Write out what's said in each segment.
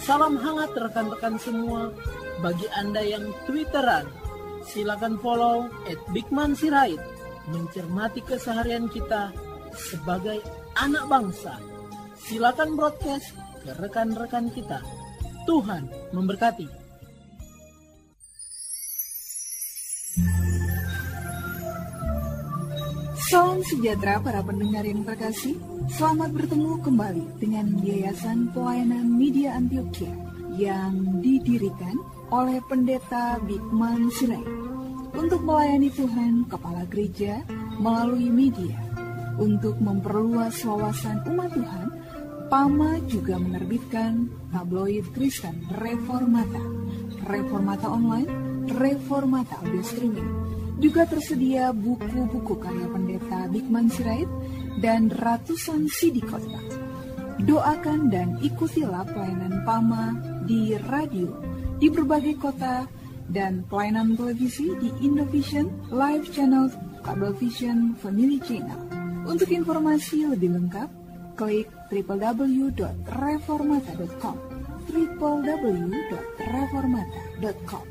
Salam hangat rekan-rekan semua. Bagi Anda yang Twitteran, silakan follow @bigmansirait. Mencermati keseharian kita sebagai anak bangsa. Silakan broadcast ke rekan-rekan kita. Tuhan memberkati. Salam sejahtera para pendengar yang terkasih. Selamat bertemu kembali dengan Yayasan Pelayanan Media Antioquia yang didirikan oleh Pendeta Bigman Sirait untuk melayani Tuhan Kepala Gereja melalui media. Untuk memperluas wawasan umat Tuhan, PAMA juga menerbitkan tabloid Kristen Reformata, Reformata Online, Reformata Audio Streaming. Juga tersedia buku-buku karya Pendeta Bigman Sirait dan ratusan CD khotbah. Doakan dan ikutilah pelayanan PAMA di radio, di berbagai kota, dan pelayanan televisi di Indovision, Live Channel, Kabelvision, Family Channel. Untuk informasi lebih lengkap, klik www.reformata.com www.reformata.com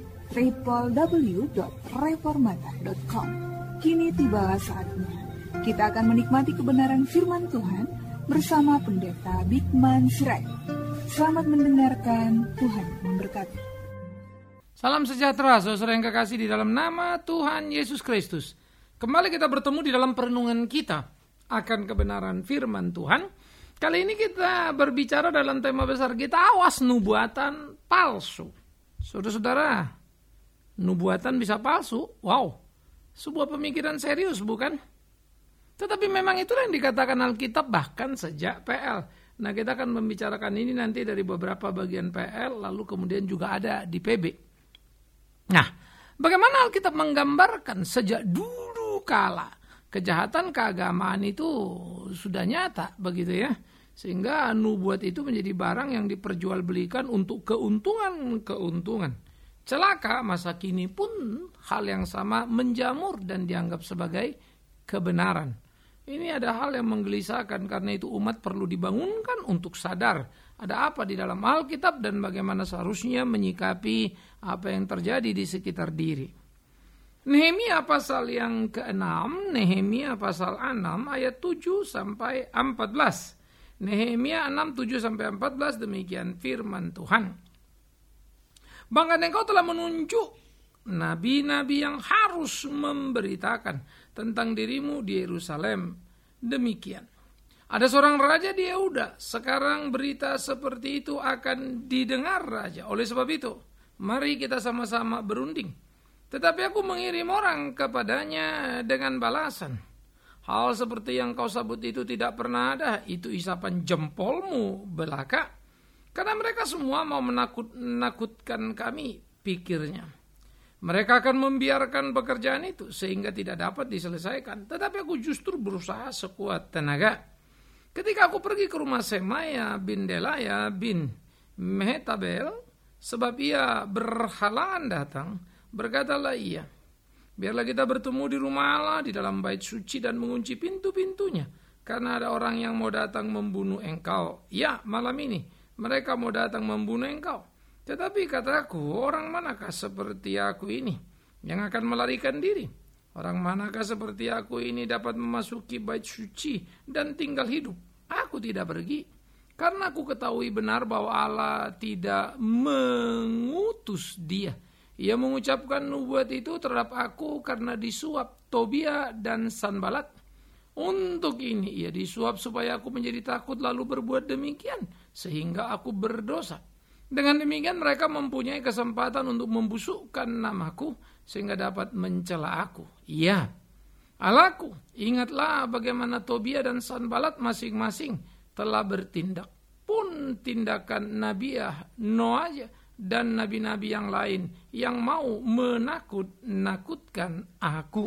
www.reformata.com. Kini tibalah saatnya kita akan menikmati kebenaran firman Tuhan bersama Pendeta Bigman Sirait. Selamat mendengarkan, Tuhan memberkati. Salam sejahtera saudara yang kekasih di dalam nama Tuhan Yesus Kristus. Kembali kita bertemu di dalam perenungan kita akan kebenaran firman Tuhan. Kali ini kita berbicara dalam tema besar kita, awas nubuatan palsu. Saudara-saudara, nubuatan bisa palsu? Wow, sebuah pemikiran serius bukan? Tetapi memang itulah yang dikatakan Alkitab bahkan sejak PL. Nah, kita akan membicarakan ini nanti dari beberapa bagian PL, lalu kemudian juga ada di PB. Nah, bagaimana Alkitab menggambarkan sejak dulu kala kejahatan keagamaan itu sudah nyata begitu ya. Sehingga nubuat itu menjadi barang yang diperjualbelikan untuk keuntungan. Celaka masa kini pun hal yang sama menjamur dan dianggap sebagai kebenaran. Ini ada hal yang menggelisahkan, karena itu umat perlu dibangunkan untuk sadar ada apa di dalam Alkitab dan bagaimana seharusnya menyikapi apa yang terjadi di sekitar diri. Nehemia pasal yang ke-6, Nehemia pasal 6 ayat 7 sampai 14. Nehemia 6, 7 sampai 14, demikian firman Tuhan. Bahkan engkau telah menunjuk nabi-nabi yang harus memberitakan tentang dirimu di Yerusalem. Demikian. Ada seorang raja di Yehuda. Sekarang berita seperti itu akan didengar raja. Oleh sebab itu, mari kita sama-sama berunding. Tetapi aku mengirim orang kepadanya dengan balasan. Hal seperti yang kau sebut itu tidak pernah ada. Itu isapan jempolmu belaka. Karena mereka semua mau menakutkan kami, pikirnya. Mereka akan membiarkan pekerjaan itu sehingga tidak dapat diselesaikan. Tetapi aku justru berusaha sekuat tenaga. Ketika aku pergi ke rumah Semaya bin Delaya bin Mehetabel, sebab ia berhalangan datang, berkatalah ia, biarlah kita bertemu di rumah Allah di dalam bait suci dan mengunci pintu-pintunya. Karena ada orang yang mau datang membunuh engkau. Ya, malam ini mereka mau datang membunuh engkau. Tetapi kataku, orang manakah seperti aku ini yang akan melarikan diri? Orang manakah seperti aku ini dapat memasuki bait suci dan tinggal hidup? Aku tidak pergi. Karena aku ketahui benar bahwa Allah tidak mengutus dia. Ia mengucapkan nubuat itu terhadap aku karena disuap Tobia dan Sanbalat. Untuk ini ia disuap supaya aku menjadi takut lalu berbuat demikian. Sehingga aku berdosa. Dengan demikian mereka mempunyai kesempatan untuk membusukkan namaku sehingga dapat mencela aku. Ya, Allahku, ingatlah bagaimana Tobia dan Sanbalat masing-masing telah bertindak. Pun tindakan Nabiah Noaja dan nabi-nabi yang lain yang mau menakut-nakutkan aku.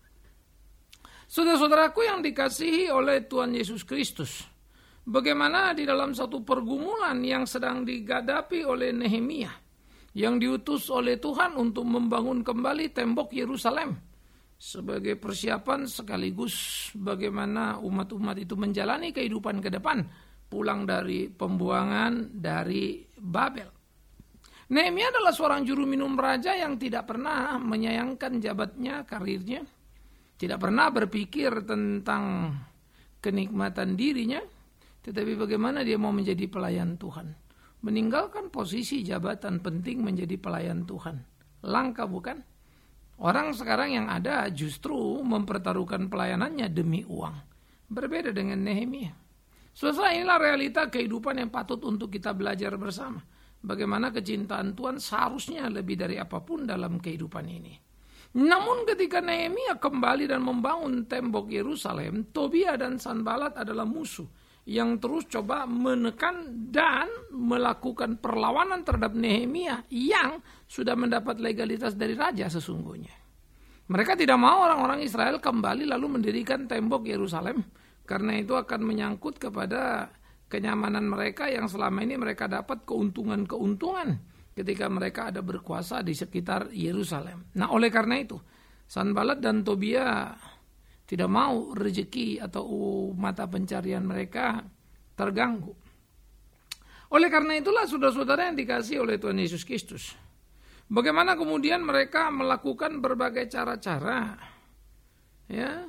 Saudara-saudaraku yang dikasihi oleh Tuhan Yesus Kristus, bagaimana di dalam satu pergumulan yang sedang digadapi oleh Nehemia, yang diutus oleh Tuhan untuk membangun kembali tembok Yerusalem, sebagai persiapan sekaligus bagaimana umat-umat itu menjalani kehidupan ke depan pulang dari pembuangan dari Babel. Nehemia adalah seorang juru minum raja yang tidak pernah menyayangkan jabatannya, karirnya, tidak pernah berpikir tentang kenikmatan dirinya, tetapi bagaimana dia mau menjadi pelayan Tuhan. Meninggalkan posisi jabatan penting menjadi pelayan Tuhan. Langka bukan? Orang sekarang yang ada justru mempertaruhkan pelayanannya demi uang. Berbeda dengan Nehemia. Saudara, inilah realita kehidupan yang patut untuk kita belajar bersama. Bagaimana kecintaan Tuhan seharusnya lebih dari apapun dalam kehidupan ini. Namun ketika Nehemia kembali dan membangun tembok Yerusalem, Tobia dan Sanbalat adalah musuh yang terus coba menekan dan melakukan perlawanan terhadap Nehemia yang sudah mendapat legalitas dari raja sesungguhnya. Mereka tidak mau orang-orang Israel kembali lalu mendirikan tembok Yerusalem, karena itu akan menyangkut kepada kenyamanan mereka yang selama ini mereka dapat keuntungan-keuntungan ketika mereka ada berkuasa di sekitar Yerusalem. Nah, oleh karena itu, Sanbalat dan Tobia tidak mau rezeki atau mata pencarian mereka terganggu. Oleh karena itulah saudara-saudara yang dikasihi oleh Tuhan Yesus Kristus, bagaimana kemudian mereka melakukan berbagai cara-cara ya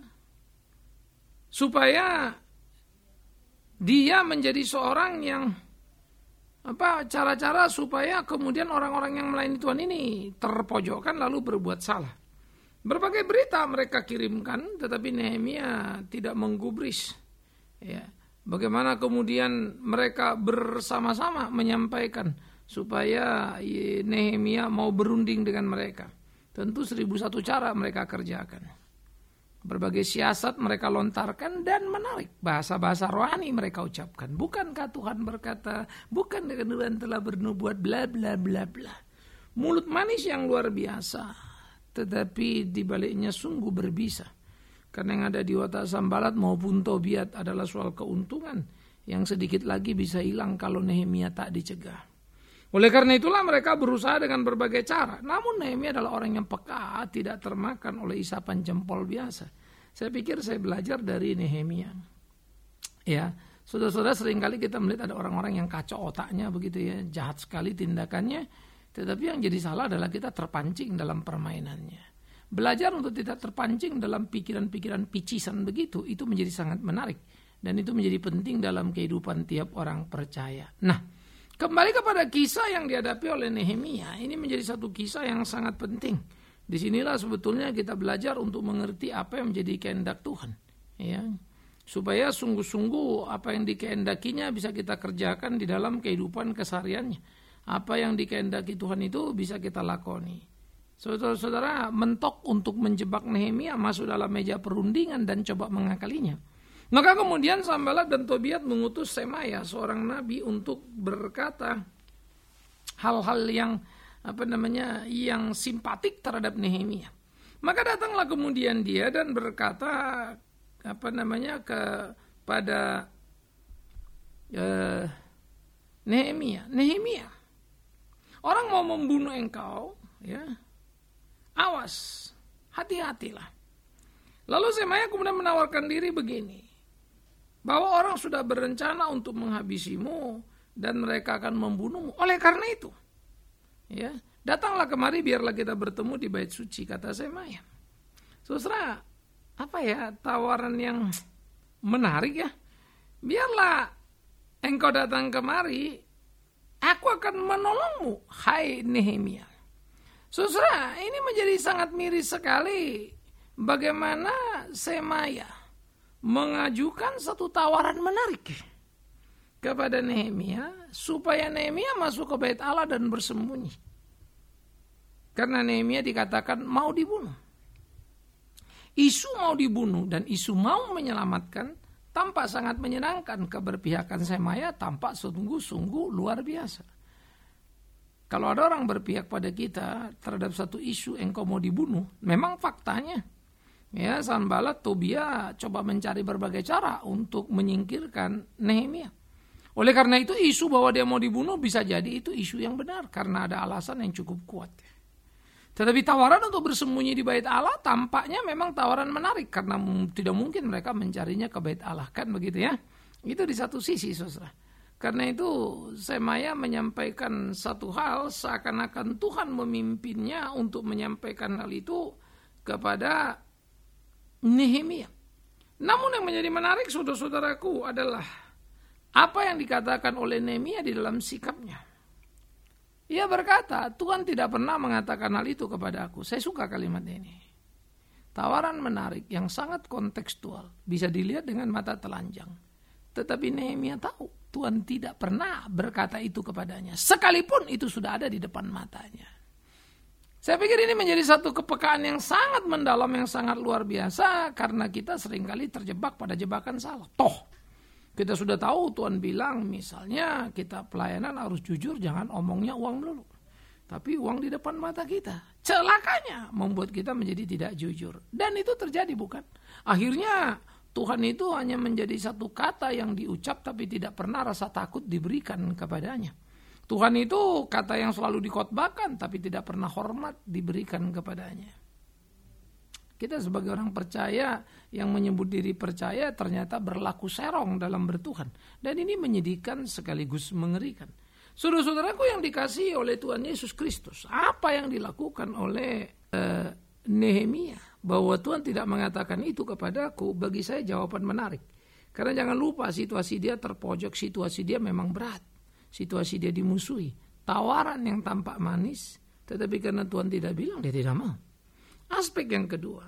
supaya dia menjadi seorang yang cara-cara supaya kemudian orang-orang yang melayani Tuhan ini terpojokkan lalu berbuat salah. Berbagai berita mereka kirimkan, tetapi Nehemia tidak menggubris. Ya. Bagaimana kemudian mereka bersama-sama menyampaikan supaya Nehemia mau berunding dengan mereka. Tentu 1001 cara mereka kerjakan. Berbagai siasat mereka lontarkan dan menarik. Bahasa-bahasa rohani mereka ucapkan. Bukankah Tuhan berkata, bukan Tuhan telah bernubuat bla bla bla bla. Mulut manis yang luar biasa, tetapi di baliknya sungguh berbisa. Karena yang ada di otak Sanbalat maupun Tobiat adalah soal keuntungan yang sedikit lagi bisa hilang kalau Nehemia tak dicegah. Oleh karena itulah mereka berusaha dengan berbagai cara. Namun Nehemia adalah orang yang peka, tidak termakan oleh isapan jempol biasa. Saya pikir saya belajar dari Nehemia. Ya, saudara-saudara, seringkali kita melihat ada orang-orang yang kacau otaknya begitu ya, jahat sekali tindakannya. Tetapi yang jadi salah adalah kita terpancing dalam permainannya. Belajar untuk tidak terpancing dalam pikiran-pikiran picisan begitu, itu menjadi sangat menarik. Dan itu menjadi penting dalam kehidupan tiap orang percaya. Nah, kembali kepada kisah yang dihadapi oleh Nehemia, ini menjadi satu kisah yang sangat penting. Disinilah sebetulnya kita belajar untuk mengerti apa yang menjadi kehendak Tuhan, ya, supaya sungguh-sungguh apa yang dikehendakinya bisa kita kerjakan di dalam kehidupan kesehariannya. Apa yang dikehendaki Tuhan itu bisa kita lakoni. Saudara-saudara, mentok untuk menjebak Nehemia masuk dalam meja perundingan dan coba mengakalinya. Maka kemudian Sanbalat dan Tobiat mengutus Semaya, seorang nabi, untuk berkata hal-hal yang yang simpatik terhadap Nehemia. Maka datanglah kemudian dia dan berkata kepada Nehemia, orang mau membunuh engkau, ya, awas, hati-hatilah. Lalu Semaya kemudian menawarkan diri begini, bahwa orang sudah berencana untuk menghabisimu dan mereka akan membunuhmu. Oleh karena itu, ya, datanglah kemari biarlah kita bertemu di bait suci, kata Semaya. Saudara, tawaran yang menarik ya. Biarlah engkau datang kemari, aku akan menolongmu, hai Nehemia. Saudara, ini menjadi sangat miris sekali bagaimana Semaya mengajukan satu tawaran menarik kepada Nehemia supaya Nehemia masuk ke bait Allah dan bersembunyi. Karena Nehemia dikatakan mau dibunuh. Isu mau dibunuh dan isu mau menyelamatkan tampak sangat menyenangkan. Keberpihakan Semaya tampak sungguh-sungguh luar biasa. Kalau ada orang berpihak pada kita terhadap satu isu engkau mau dibunuh, memang faktanya ya, Sanbalat, Tobia coba mencari berbagai cara untuk menyingkirkan Nehemia. Oleh karena itu isu bahwa dia mau dibunuh bisa jadi itu isu yang benar karena ada alasan yang cukup kuat. Tetapi tawaran untuk bersembunyi di bait Allah tampaknya memang tawaran menarik karena tidak mungkin mereka mencarinya ke bait Allah, kan begitu ya. Itu di satu sisi, saudara. Karena itu Semaya menyampaikan satu hal seakan-akan Tuhan memimpinnya untuk menyampaikan hal itu kepada Nehemia. Namun yang menjadi menarik saudara-saudaraku adalah apa yang dikatakan oleh Nehemia di dalam sikapnya. Ia berkata, Tuhan tidak pernah mengatakan hal itu kepada aku. Saya suka kalimat ini. Tawaran menarik yang sangat kontekstual. Bisa dilihat dengan mata telanjang. Tetapi Nehemia tahu Tuhan tidak pernah berkata itu kepadanya. Sekalipun itu sudah ada di depan matanya. Saya pikir ini menjadi satu kepekaan yang sangat mendalam, yang sangat luar biasa. Karena kita seringkali terjebak pada jebakan salah. Kita sudah tahu Tuhan bilang misalnya kita pelayanan harus jujur, jangan omongnya uang melulu. Tapi uang di depan mata kita. Celakanya membuat kita menjadi tidak jujur. Dan itu terjadi bukan? Akhirnya Tuhan itu hanya menjadi satu kata yang diucap tapi tidak pernah rasa takut diberikan kepadanya. Tuhan itu kata yang selalu dikhotbahkan tapi tidak pernah hormat diberikan kepadanya. Kita sebagai orang percaya yang menyebut diri percaya ternyata berlaku serong dalam bertuhan. Dan ini menyedihkan sekaligus mengerikan. Saudara-saudaraku yang dikasihi oleh Tuhan Yesus Kristus, apa yang dilakukan oleh Nehemia? Bahwa Tuhan tidak mengatakan itu kepadaku, bagi saya jawaban menarik. Karena jangan lupa situasi dia terpojok, situasi dia memang berat. Situasi dia dimusuhi. Tawaran yang tampak manis, tetapi karena Tuhan tidak bilang, dia tidak mau. Aspek yang kedua.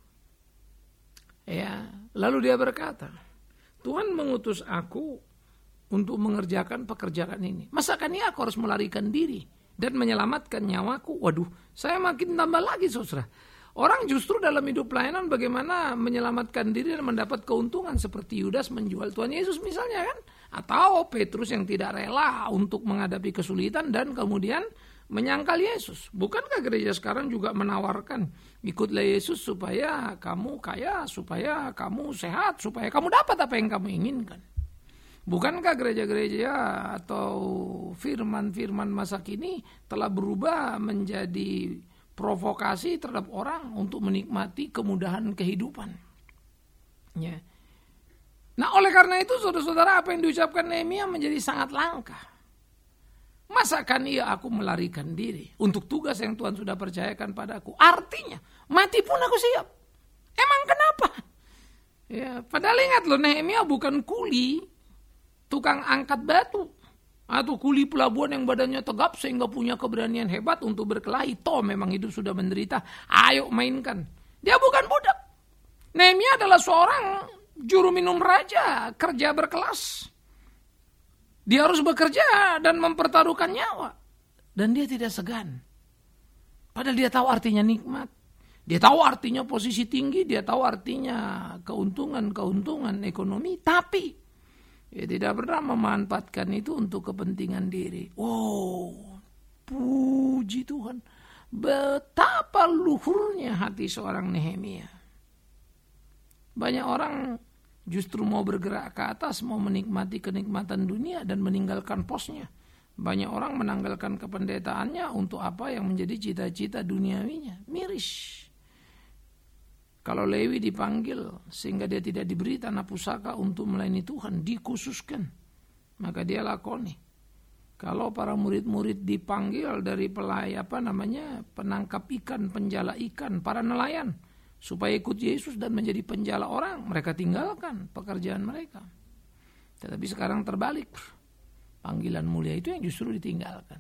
Ya, lalu dia berkata, Tuhan mengutus aku untuk mengerjakan pekerjaan ini. Masakan ini aku harus melarikan diri dan menyelamatkan nyawaku? Waduh, saya makin tambah lagi saudara. Orang justru dalam hidup pelayanan bagaimana menyelamatkan diri dan mendapat keuntungan seperti Yudas menjual Tuhan Yesus misalnya kan. Atau Petrus yang tidak rela untuk menghadapi kesulitan dan kemudian menyangkal Yesus. Bukankah gereja sekarang juga menawarkan ikutlah Yesus supaya kamu kaya, supaya kamu sehat, supaya kamu dapat apa yang kamu inginkan. Bukankah gereja-gereja atau firman-firman masa kini telah berubah menjadi provokasi terhadap orang untuk menikmati kemudahan kehidupan. Ya. Nah oleh karena itu saudara-saudara apa yang diucapkan Nehemia menjadi sangat langka. Masakan aku melarikan diri untuk tugas yang Tuhan sudah percayakan padaku. Artinya mati pun aku siap. Emang kenapa? Ya, padahal ingat loh Nehemia bukan kuli tukang angkat batu. Atau kuli pelabuhan yang badannya tegap sehingga punya keberanian hebat untuk berkelahi. Toh memang hidup sudah menderita. Ayo mainkan. Dia bukan budak. Nehemia adalah seorang juru minum raja. Kerja berkelas. Dia harus bekerja dan mempertaruhkan nyawa. Dan dia tidak segan. Padahal dia tahu artinya nikmat. Dia tahu artinya posisi tinggi. Dia tahu artinya keuntungan ekonomi. Tapi dia tidak pernah memanfaatkan itu untuk kepentingan diri. Oh, puji Tuhan. Betapa luhurnya hati seorang Nehemia. Banyak orang justru mau bergerak ke atas, mau menikmati kenikmatan dunia dan meninggalkan posnya. Banyak orang menanggalkan kependetaannya untuk apa yang menjadi cita-cita duniawinya. Miris. Kalau Lewi dipanggil sehingga dia tidak diberi tanah pusaka untuk melayani Tuhan, dikhususkan, maka dia lakoni. Kalau para murid-murid dipanggil dari penangkap ikan, penjala ikan, para nelayan, supaya ikut Yesus dan menjadi penjala orang, mereka tinggalkan pekerjaan mereka. Tetapi sekarang terbalik, panggilan mulia itu yang justru ditinggalkan.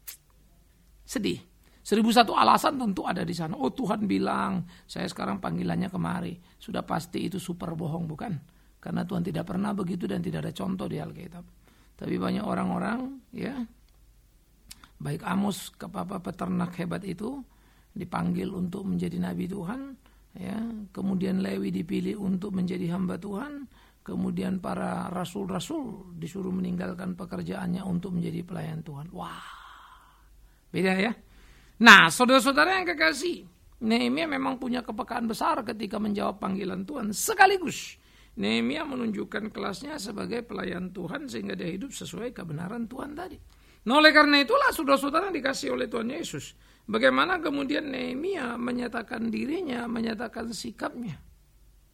Sedih. 1001 alasan tentu ada di sana. Oh Tuhan bilang, saya sekarang panggilannya kemari. Sudah pasti itu super bohong bukan? Karena Tuhan tidak pernah begitu dan tidak ada contoh di Alkitab. Tapi banyak orang-orang ya, baik Amos peternak hebat itu dipanggil untuk menjadi nabi Tuhan. Ya, kemudian Lewi dipilih untuk menjadi hamba Tuhan. Kemudian para rasul-rasul disuruh meninggalkan pekerjaannya untuk menjadi pelayan Tuhan. Wah, beda ya. Nah, saudara-saudara yang kekasih, Nehemia memang punya kepekaan besar ketika menjawab panggilan Tuhan. Sekaligus, Nehemia menunjukkan kelasnya sebagai pelayan Tuhan sehingga dia hidup sesuai kebenaran Tuhan tadi. Nah, oleh karena itulah saudara-saudara yang dikasih oleh Tuhan Yesus, bagaimana kemudian Nehemia menyatakan dirinya, menyatakan sikapnya.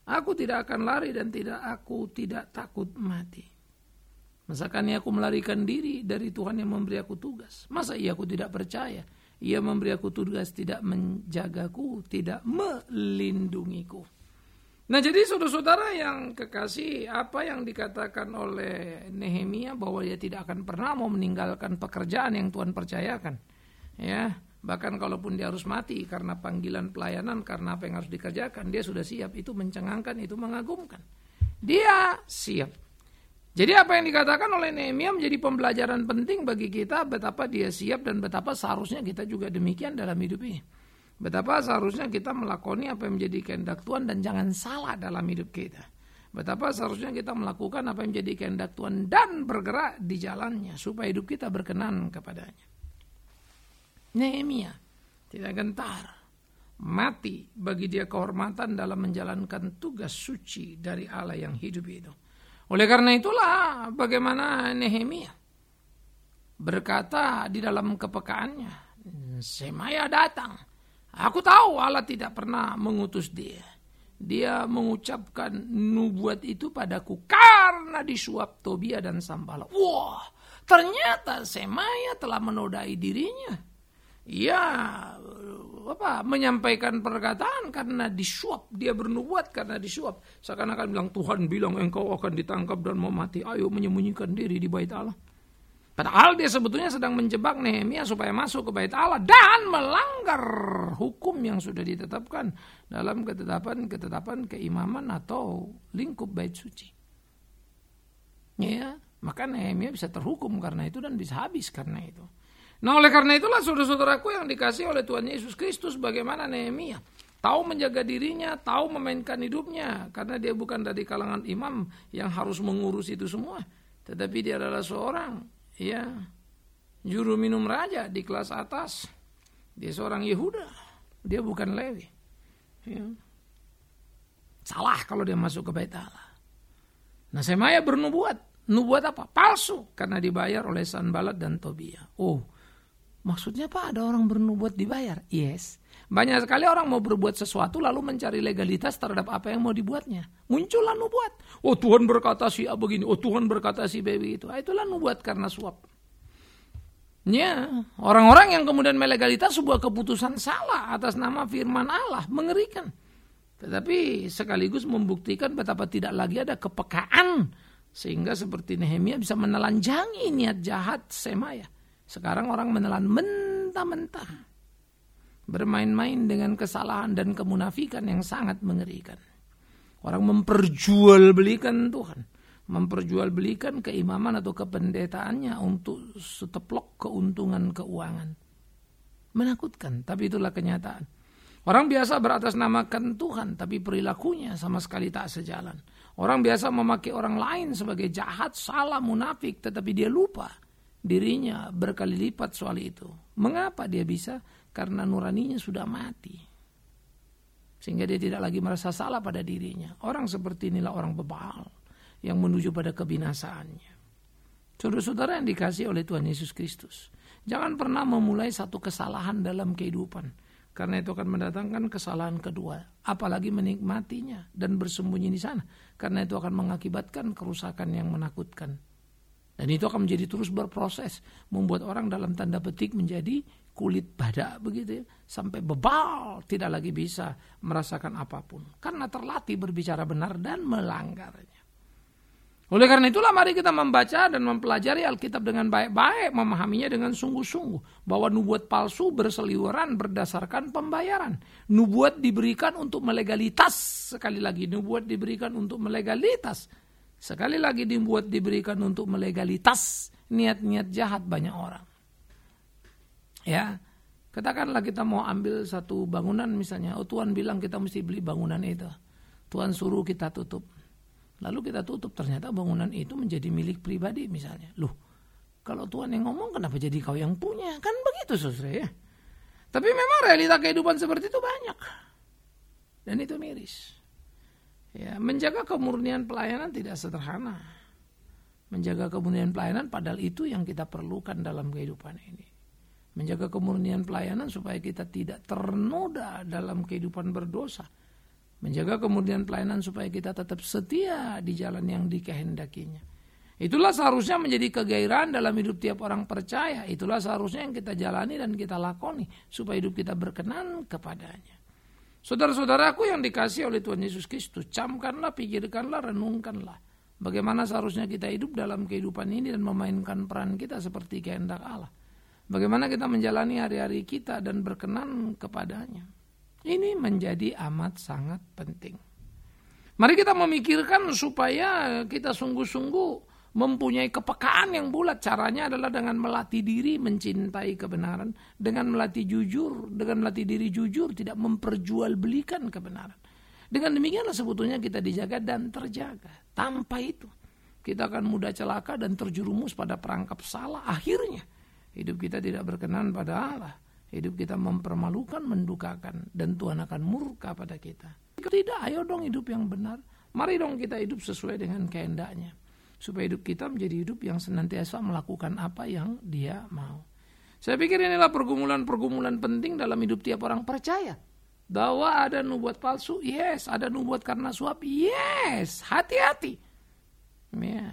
Aku tidak akan lari dan aku tidak takut mati. Masakan aku melarikan diri dari Tuhan yang memberi aku tugas? Masa aku tidak percaya? Ia memberi aku tugas, tidak menjagaku, tidak melindungiku. Nah, jadi saudara-saudara yang kekasih, apa yang dikatakan oleh Nehemia bahwa dia tidak akan pernah mau meninggalkan pekerjaan yang Tuhan percayakan. Ya, bahkan kalaupun dia harus mati karena panggilan pelayanan, karena apa yang harus dikerjakan, dia sudah siap. Itu mencengangkan, itu mengagumkan. Dia siap. Jadi apa yang dikatakan oleh Nehemia menjadi pembelajaran penting bagi kita, betapa dia siap dan betapa seharusnya kita juga demikian dalam hidup ini. Betapa seharusnya kita melakoni apa yang menjadi kehendak Tuhan dan jangan salah dalam hidup kita. Betapa seharusnya kita melakukan apa yang menjadi kehendak Tuhan dan bergerak di jalannya supaya hidup kita berkenan kepadanya. Nehemia tidak gentar, mati bagi dia kehormatan dalam menjalankan tugas suci dari Allah yang hidup itu. Oleh karena itulah bagaimana Nehemia berkata di dalam kepekaannya, Semaya datang. Aku tahu Allah tidak pernah mengutus dia. Dia mengucapkan nubuat itu padaku karena disuap Tobia dan Sanballat. Wah, ternyata Semaya telah menodai dirinya. Ia menyampaikan perkataan karena disuap. Dia bernubuat karena disuap. Seakan-akan bilang, Tuhan bilang engkau akan ditangkap dan mau mati. Ayo menyembunyikan diri di bait Allah. Padahal dia sebetulnya sedang menjebak Nehemia supaya masuk ke bait Allah dan melanggar hukum yang sudah ditetapkan dalam ketetapan keimaman atau lingkup bait suci. Ya, maka Nehemia bisa terhukum karena itu dan bisa habis karena itu. Nah, oleh karena itulah saudara-saudaraku yang dikasihi oleh Tuhan Yesus Kristus, bagaimana Nehemia tahu menjaga dirinya, tahu memainkan hidupnya, karena dia bukan dari kalangan imam yang harus mengurus itu semua, tetapi dia adalah seorang juru minum raja di kelas atas. Dia seorang Yehuda, dia bukan Lewi. Ya. Salah kalau dia masuk ke bait Allah. Nah, Semaya bernubuat. Nubuat apa? Palsu, karena dibayar oleh Sanballat dan Tobia. Oh, maksudnya apa? Ada orang bernubuat dibayar? Yes. Banyak sekali orang mau berbuat sesuatu lalu mencari legalitas terhadap apa yang mau dibuatnya. Muncullah nubuat. Oh, Tuhan berkata si A begini. Oh, Tuhan berkata si B begitu. Itulah nubuat karena suap. Ya, orang-orang yang kemudian melegalitas sebuah keputusan salah atas nama firman Allah, mengerikan. Tetapi sekaligus membuktikan betapa tidak lagi ada kepekaan sehingga seperti Nehemia bisa menelanjangi niat jahat Semaya. Sekarang orang menelan mentah-mentah. Bermain-main dengan kesalahan dan kemunafikan yang sangat mengerikan. Orang memperjualbelikan Tuhan, memperjualbelikan keimaman atau kependetaannya untuk seteplok keuntungan keuangan. Menakutkan, tapi itulah kenyataan. Orang biasa beratasnamakan Tuhan, tapi perilakunya sama sekali tak sejalan. Orang biasa memakai orang lain sebagai jahat, salah, munafik, tetapi dia lupa dirinya berkali lipat soal itu. Mengapa dia bisa? Karena nuraninya sudah mati. Sehingga dia tidak lagi merasa salah pada dirinya. Orang seperti inilah orang bebal yang menuju pada kebinasaannya. Saudara-saudara yang dikasihi oleh Tuhan Yesus Kristus, jangan pernah memulai satu kesalahan dalam kehidupan. Karena itu akan mendatangkan kesalahan kedua. Apalagi menikmatinya dan bersembunyi di sana. Karena itu akan mengakibatkan kerusakan yang menakutkan. Dan itu akan menjadi terus berproses. Membuat orang dalam tanda petik menjadi kulit badak begitu ya, sampai bebal, tidak lagi bisa merasakan apapun karena terlatih berbicara benar dan melanggarnya. Oleh karena itulah mari kita membaca dan mempelajari Alkitab dengan baik-baik, memahaminya dengan sungguh-sungguh bahwa nubuat palsu berseliweran berdasarkan pembayaran. Nubuat diberikan untuk melegalitas, sekali lagi nubuat diberikan untuk melegalitas. Sekali lagi nubuat diberikan untuk melegalitas niat-niat jahat banyak orang. Ya, katakanlah kita mau ambil satu bangunan misalnya, oh Tuhan bilang kita mesti beli bangunan itu. Tuhan suruh kita tutup. Lalu kita tutup, ternyata bangunan itu menjadi milik pribadi misalnya. Loh, kalau Tuhan yang ngomong kenapa jadi kau yang punya? Kan begitu saudara ya. Tapi memang realita kehidupan seperti itu banyak. Dan itu miris. Ya, menjaga kemurnian pelayanan tidak sederhana. Menjaga kemurnian pelayanan padahal itu yang kita perlukan dalam kehidupan ini. Menjaga kemurnian pelayanan supaya kita tidak ternoda dalam kehidupan berdosa. menjaga kemudian pelayanan supaya kita tetap setia di jalan yang dikehendakinya. Itulah seharusnya menjadi kegairahan dalam hidup tiap orang percaya. Itulah seharusnya yang kita jalani dan kita lakoni supaya hidup kita berkenan kepadanya. Saudara-saudaraku yang dikasihi oleh Tuhan Yesus Kristus, camkanlah, pikirkanlah, renungkanlah bagaimana seharusnya kita hidup dalam kehidupan ini dan memainkan peran kita seperti kehendak Allah. Bagaimana kita menjalani hari-hari kita dan berkenan kepadanya. Ini menjadi amat sangat penting. Mari kita memikirkan supaya kita sungguh-sungguh mempunyai kepekaan yang bulat. Caranya adalah dengan melatih diri mencintai kebenaran, dengan melatih diri jujur, tidak memperjualbelikan kebenaran. Dengan demikianlah sebetulnya kita dijaga dan terjaga. Tanpa itu kita akan mudah celaka dan terjerumus pada perangkap salah. Akhirnya hidup kita tidak berkenan pada Allah. Hidup kita mempermalukan, mendukakan, dan Tuhan akan murka pada kita. Tidak, ayo dong hidup yang benar. Mari dong kita hidup sesuai dengan kehendaknya. Supaya hidup kita menjadi hidup yang senantiasa melakukan apa yang Dia mau. Saya pikir inilah pergumulan-pergumulan penting dalam hidup tiap orang percaya. Bahwa ada nubuat palsu, yes. Ada nubuat karena suap, yes. Hati-hati. Ya.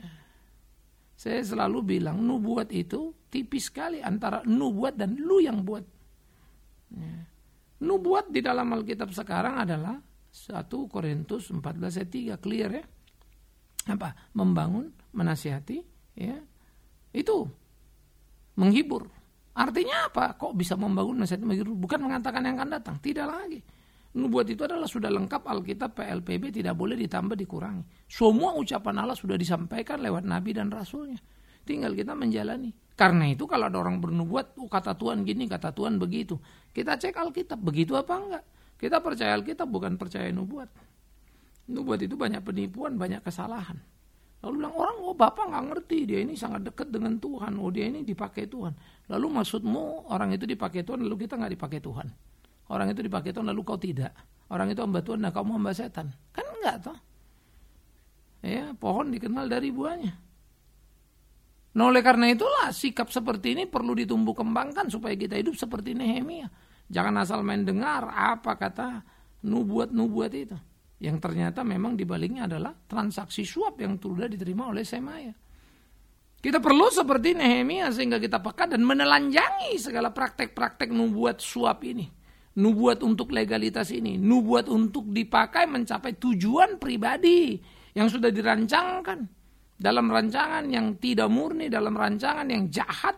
Saya selalu bilang nubuat itu tipis sekali antara nubuat dan lu yang buat. Ya. Nubuat di dalam Alkitab sekarang adalah 1 Korintus 14 ayat 3, clear ya. Apa? Membangun, menasihati, ya. Itu menghibur. Artinya apa? Kok bisa membangun, menasihati, menghibur? Bukan mengatakan yang akan datang, tidak lagi. Nubuat itu adalah sudah lengkap Alkitab PLPB, tidak boleh ditambah dikurangi. Semua ucapan Allah sudah disampaikan lewat nabi dan rasulnya. Tinggal kita menjalani. Karena itu kalau ada orang bernubuat, kata Tuhan gini, kata Tuhan begitu. Kita cek Alkitab, begitu apa enggak? Kita percaya Alkitab, bukan percaya nubuat. Nubuat itu banyak penipuan, banyak kesalahan. Lalu bilang orang, Bapak nggak ngerti, dia ini sangat dekat dengan Tuhan, dia ini dipakai Tuhan. Lalu maksudmu orang itu dipakai Tuhan, lalu kita nggak dipakai Tuhan. Orang itu dipakai Tuhan, lalu kau tidak. Orang itu hamba Tuhan, nah kamu hamba setan. Kan enggak toh. Ya, pohon dikenal dari buahnya. Nah oleh karena itulah sikap seperti ini perlu ditumbuh kembangkan supaya kita hidup seperti Nehemia. Jangan asal main dengar apa kata nubuat-nubuat itu. Yang ternyata memang dibaliknya adalah transaksi suap yang sudah diterima oleh Semaya. Kita perlu seperti Nehemia sehingga kita peka dan menelanjangi segala praktek-praktek nubuat suap ini. Nubuat untuk legalitas ini. Nubuat untuk dipakai mencapai tujuan pribadi yang sudah dirancangkan. Dalam rancangan yang tidak murni, dalam rancangan yang jahat.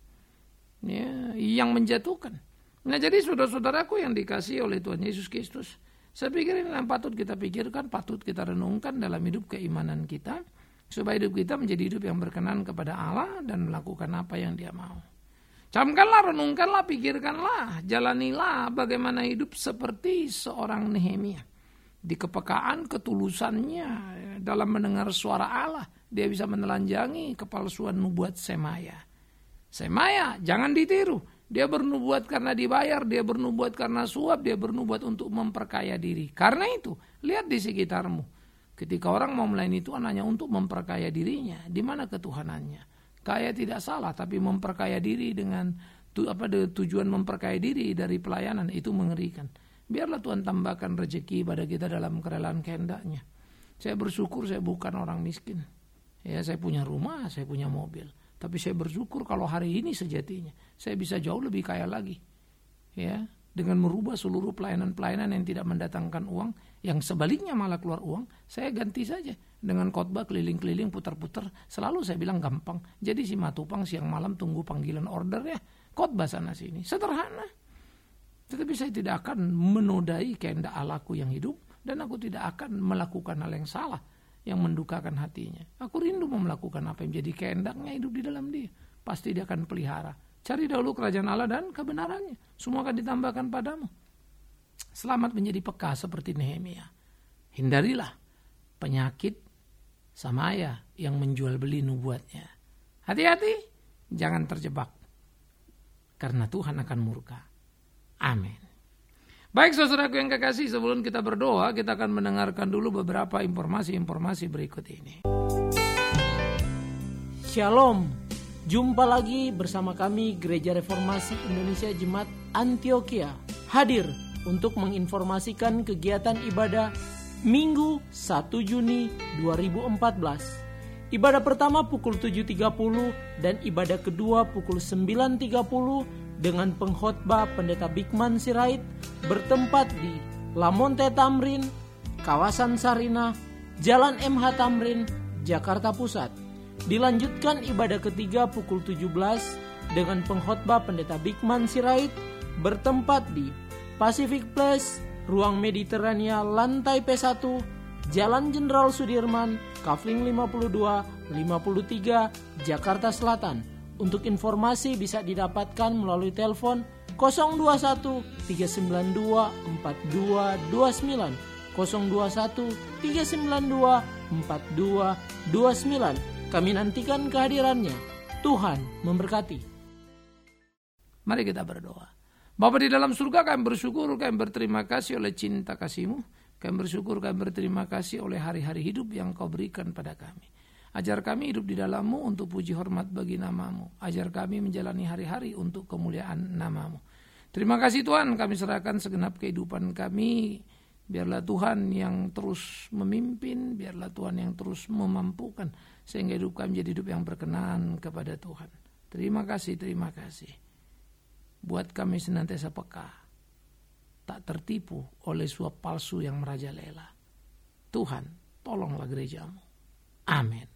Ya, yang menjatuhkan. Nah jadi saudara-saudaraku yang dikasihi oleh Tuhan Yesus Kristus. Saya pikir ini yang patut kita pikirkan, patut kita renungkan dalam hidup keimanan kita. Supaya hidup kita menjadi hidup yang berkenan kepada Allah dan melakukan apa yang Dia mau. Camkanlah, renungkanlah, pikirkanlah, jalanilah bagaimana hidup seperti seorang Nehemia. Di kepekaan, ketulusannya dalam mendengar suara Allah, dia bisa menelanjangi kepalsuan nubuat Semaya. Semaya, jangan ditiru. Dia bernubuat karena dibayar, dia bernubuat karena suap, dia bernubuat untuk memperkaya diri. Karena itu, lihat di sekitarmu. Ketika orang mau melayani Tuhan hanya untuk memperkaya dirinya, di mana ketuhanannya? Kaya tidak salah, tapi memperkaya diri dengan tujuan memperkaya diri dari pelayanan itu mengerikan. Biarlah Tuhan tambahkan rezeki pada kita dalam kerelaan kehendaknya. Saya bersyukur saya bukan orang miskin. Ya, saya punya rumah, saya punya mobil. Tapi saya bersyukur kalau hari ini sejatinya saya bisa jauh lebih kaya lagi. Ya, dengan merubah seluruh pelayanan-pelayanan yang tidak mendatangkan uang, yang sebaliknya malah keluar uang, saya ganti saja dengan khotbah keliling-keliling putar-putar. Selalu saya bilang gampang. Jadi si Matupang siang malam tunggu panggilan order ya, khotbah sana sini. Sederhana. Tetapi saya tidak akan menodai kehendak Allahku yang hidup dan aku tidak akan melakukan hal yang salah yang mendukakan hatinya. Aku rindu mau melakukan apa yang menjadi kehendaknya hidup di dalam Dia. Pasti Dia akan pelihara. Cari dahulu kerajaan Allah dan kebenarannya. Semua akan ditambahkan padamu. Selamat menjadi peka seperti Nehemia. Hindarilah penyakit Semaya yang menjual beli nubuatnya. Hati-hati, jangan terjebak. Karena Tuhan akan murka. Amin. Baik saudaraku yang kekasih, sebelum kita berdoa, kita akan mendengarkan dulu beberapa informasi-informasi berikut ini. Shalom, jumpa lagi bersama kami Gereja Reformasi Indonesia Jemaat Antioquia. Hadir untuk menginformasikan kegiatan ibadah Minggu 1 Juni 2014. Ibadah pertama pukul 7.30 dan ibadah kedua pukul 9.30 dengan pengkhotbah Pendeta Bikman Sirait bertempat di Lamonte Tamrin, kawasan Sarina, Jalan MH Tamrin, Jakarta Pusat. Dilanjutkan ibadah ketiga pukul 17 dengan pengkhotbah Pendeta Bikman Sirait bertempat di Pacific Place, Ruang Mediterania, lantai P1, Jalan Jenderal Sudirman, Kafling 52-53, Jakarta Selatan. Untuk informasi bisa didapatkan melalui telepon 021 392 4229, 021 392 4229. Kami nantikan kehadirannya. Tuhan memberkati. Mari kita berdoa. Bapa di dalam surga, kami bersyukur, kami berterima kasih oleh cinta kasih-Mu. Kami bersyukur, kami berterima kasih oleh hari-hari hidup yang Kau berikan pada kami. Ajar kami hidup di dalam-Mu untuk puji hormat bagi nama-Mu. Ajar kami menjalani hari-hari untuk kemuliaan nama-Mu. Terima kasih Tuhan, kami serahkan segenap kehidupan kami. Biarlah Tuhan yang terus memimpin, biarlah Tuhan yang terus memampukan, sehingga hidup kami menjadi hidup yang berkenan kepada Tuhan. Terima kasih, terima kasih. Buat kami senantiasa peka, tak tertipu oleh suap palsu yang merajalela. Tuhan, tolonglah gereja-Mu. Amin.